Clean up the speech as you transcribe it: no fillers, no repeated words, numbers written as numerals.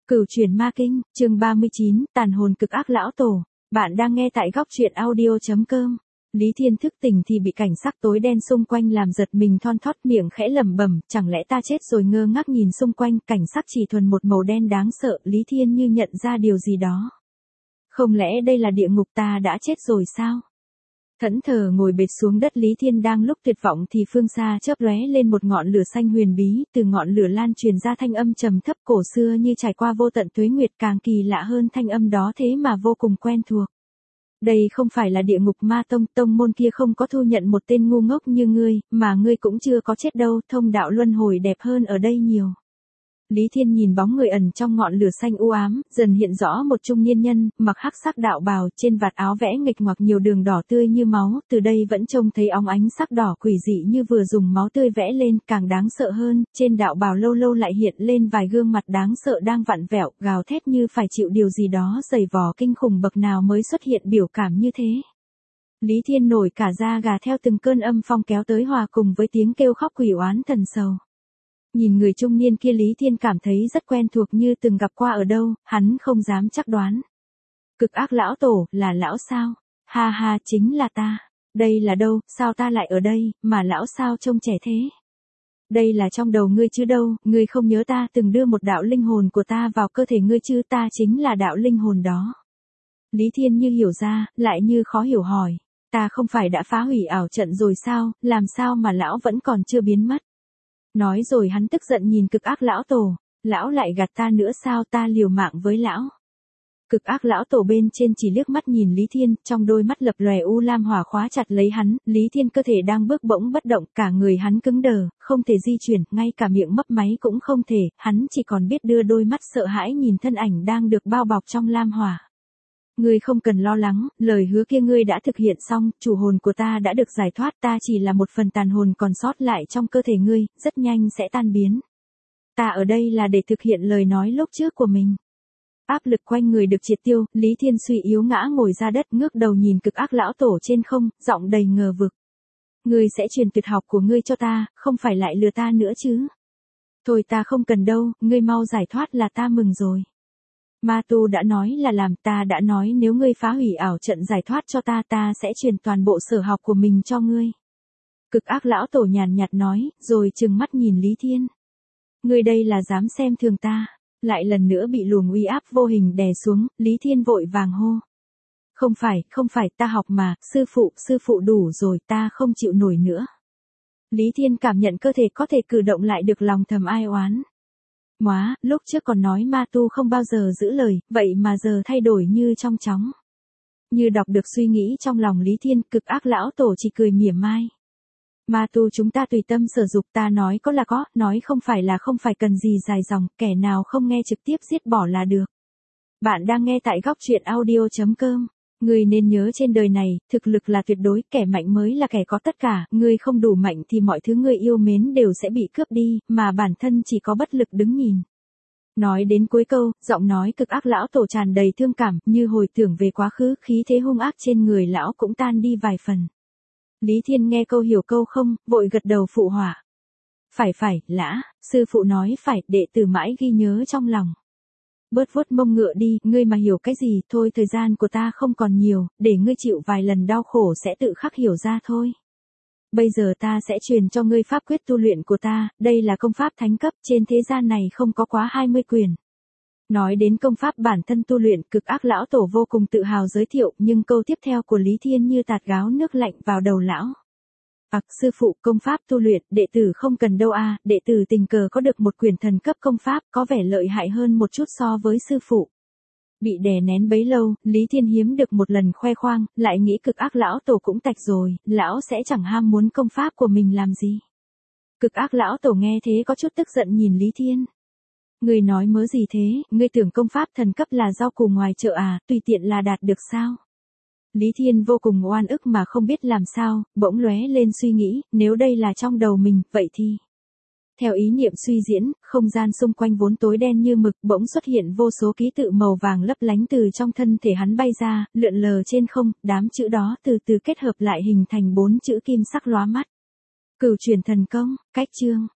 Cửu chuyển ma kinh, chương 39, tàn hồn cực ác lão tổ. Bạn đang nghe tại góc truyện audio.com. Lý Thiên thức tỉnh thì bị cảnh sắc tối đen xung quanh làm giật mình thon thót, miệng khẽ lẩm bẩm, chẳng lẽ ta chết rồi? Ngơ ngác nhìn xung quanh, cảnh sắc chỉ thuần một màu đen đáng sợ. Lý Thiên như nhận ra điều gì đó. Không lẽ đây là địa ngục, ta đã chết rồi sao? Thẫn thờ ngồi bệt xuống đất, Lý Thiên đang lúc tuyệt vọng thì phương xa chớp lóe lên một ngọn lửa xanh huyền bí, từ ngọn lửa lan truyền ra thanh âm trầm thấp cổ xưa như trải qua vô tận tuế nguyệt, càng kỳ lạ hơn thanh âm đó thế mà vô cùng quen thuộc. Đây không phải là địa ngục ma tông, tông môn kia không có thu nhận một tên ngu ngốc như ngươi, mà ngươi cũng chưa có chết đâu, thông đạo luân hồi đẹp hơn ở đây nhiều. Lý Thiên nhìn bóng người ẩn trong ngọn lửa xanh u ám, dần hiện rõ một trung niên nhân, mặc hắc sắc đạo bào, trên vạt áo vẽ nghịch ngoạc nhiều đường đỏ tươi như máu, từ đây vẫn trông thấy óng ánh sắc đỏ quỷ dị như vừa dùng máu tươi vẽ lên. Càng đáng sợ hơn, trên đạo bào lâu lâu lại hiện lên vài gương mặt đáng sợ đang vặn vẹo, gào thét như phải chịu điều gì đó giày vò kinh khủng bậc nào mới xuất hiện biểu cảm như thế. Lý Thiên nổi cả da gà theo từng cơn âm phong kéo tới, hòa cùng với tiếng kêu khóc quỷ oán thần sầu. Nhìn người trung niên kia, Lý Thiên cảm thấy rất quen thuộc, như từng gặp qua ở đâu, hắn không dám chắc đoán. Cực ác lão tổ, là lão sao? Ha ha, chính là ta. Đây là đâu, sao ta lại ở đây, mà lão sao trông trẻ thế? Đây là trong đầu ngươi chứ đâu, ngươi không nhớ ta từng đưa một đạo linh hồn của ta vào cơ thể ngươi chứ? Ta chính là đạo linh hồn đó. Lý Thiên như hiểu ra, lại như khó hiểu hỏi. Ta không phải đã phá hủy ảo trận rồi sao, làm sao mà lão vẫn còn chưa biến mất? Nói rồi hắn tức giận nhìn cực ác lão tổ, lão lại gạt ta nữa sao? Ta liều mạng với lão. Cực ác lão tổ bên trên chỉ liếc mắt nhìn Lý Thiên, trong đôi mắt lập lòe u lam hỏa khóa chặt lấy hắn. Lý Thiên cơ thể đang bước bỗng bất động, cả người hắn cứng đờ, không thể di chuyển, ngay cả miệng mấp máy cũng không thể, hắn chỉ còn biết đưa đôi mắt sợ hãi nhìn thân ảnh đang được bao bọc trong lam hỏa. Ngươi không cần lo lắng, lời hứa kia ngươi đã thực hiện xong, chủ hồn của ta đã được giải thoát, ta chỉ là một phần tàn hồn còn sót lại trong cơ thể ngươi, rất nhanh sẽ tan biến. Ta ở đây là để thực hiện lời nói lúc trước của mình. Áp lực quanh người được triệt tiêu, Lý Thiên suy yếu ngã ngồi ra đất, ngước đầu nhìn cực ác lão tổ trên không, giọng đầy ngờ vực. Ngươi sẽ truyền tuyệt học của ngươi cho ta, không phải lại lừa ta nữa chứ? Thôi ta không cần đâu, ngươi mau giải thoát là ta mừng rồi. Ma tu đã nói là làm, ta đã nói nếu ngươi phá hủy ảo trận giải thoát cho ta, ta sẽ truyền toàn bộ sở học của mình cho ngươi. Cực ác lão tổ nhàn nhạt nói, rồi trừng mắt nhìn Lý Thiên. Ngươi đây là dám xem thường ta? Lại lần nữa bị luồng uy áp vô hình đè xuống, Lý Thiên vội vàng hô. Không phải, ta học mà, sư phụ đủ rồi, ta không chịu nổi nữa. Lý Thiên cảm nhận cơ thể có thể cử động lại được, lòng thầm ai oán. Móa, lúc trước còn nói ma tu không bao giờ giữ lời, vậy mà giờ thay đổi như trong chóng. Như đọc được suy nghĩ trong lòng Lý Thiên, cực ác lão tổ chỉ cười mỉa mai. Ma tu chúng ta tùy tâm sở dục, ta nói có là có, nói không phải là không, phải cần gì dài dòng, kẻ nào không nghe trực tiếp giết bỏ là được. Bạn đang nghe tại góc truyện audio.com. Ngươi nên nhớ trên đời này, thực lực là tuyệt đối, kẻ mạnh mới là kẻ có tất cả, ngươi không đủ mạnh thì mọi thứ ngươi yêu mến đều sẽ bị cướp đi, mà bản thân chỉ có bất lực đứng nhìn. Nói đến cuối câu, giọng nói cực ác lão tổ tràn đầy thương cảm, như hồi tưởng về quá khứ, khí thế hung ác trên người lão cũng tan đi vài phần. Lý Thiên nghe câu hiểu câu không, vội gật đầu phụ họa. Phải, lã, sư phụ nói phải, đệ tử mãi ghi nhớ trong lòng. Bớt vuốt mông ngựa đi, ngươi mà hiểu cái gì, thôi thời gian của ta không còn nhiều, để ngươi chịu vài lần đau khổ sẽ tự khắc hiểu ra thôi. Bây giờ ta sẽ truyền cho ngươi pháp quyết tu luyện của ta, đây là công pháp thánh cấp, trên thế gian này không có quá 20 quyền. Nói đến công pháp bản thân tu luyện, cực ác lão tổ vô cùng tự hào giới thiệu, nhưng câu tiếp theo của Lý Thiên như tạt gáo nước lạnh vào đầu lão. Sư phụ, công pháp tu luyện, đệ tử không cần đâu à, đệ tử tình cờ có được một quyển thần cấp công pháp, có vẻ lợi hại hơn một chút so với sư phụ. Bị đè nén bấy lâu, Lý Thiên hiếm được một lần khoe khoang, lại nghĩ cực ác lão tổ cũng tạch rồi, lão sẽ chẳng ham muốn công pháp của mình làm gì. Cực ác lão tổ nghe thế có chút tức giận nhìn Lý Thiên. Ngươi nói mớ gì thế, ngươi tưởng công pháp thần cấp là rau củ ngoài chợ à, tùy tiện là đạt được sao? Lý Thiên vô cùng oan ức mà không biết làm sao, bỗng lóe lên suy nghĩ, nếu đây là trong đầu mình, vậy thì... Theo ý niệm suy diễn, không gian xung quanh vốn tối đen như mực, bỗng xuất hiện vô số ký tự màu vàng lấp lánh từ trong thân thể hắn bay ra, lượn lờ trên không, đám chữ đó từ từ kết hợp lại hình thành 4 chữ kim sắc lóa mắt. Cửu chuyển thần công, cách chương.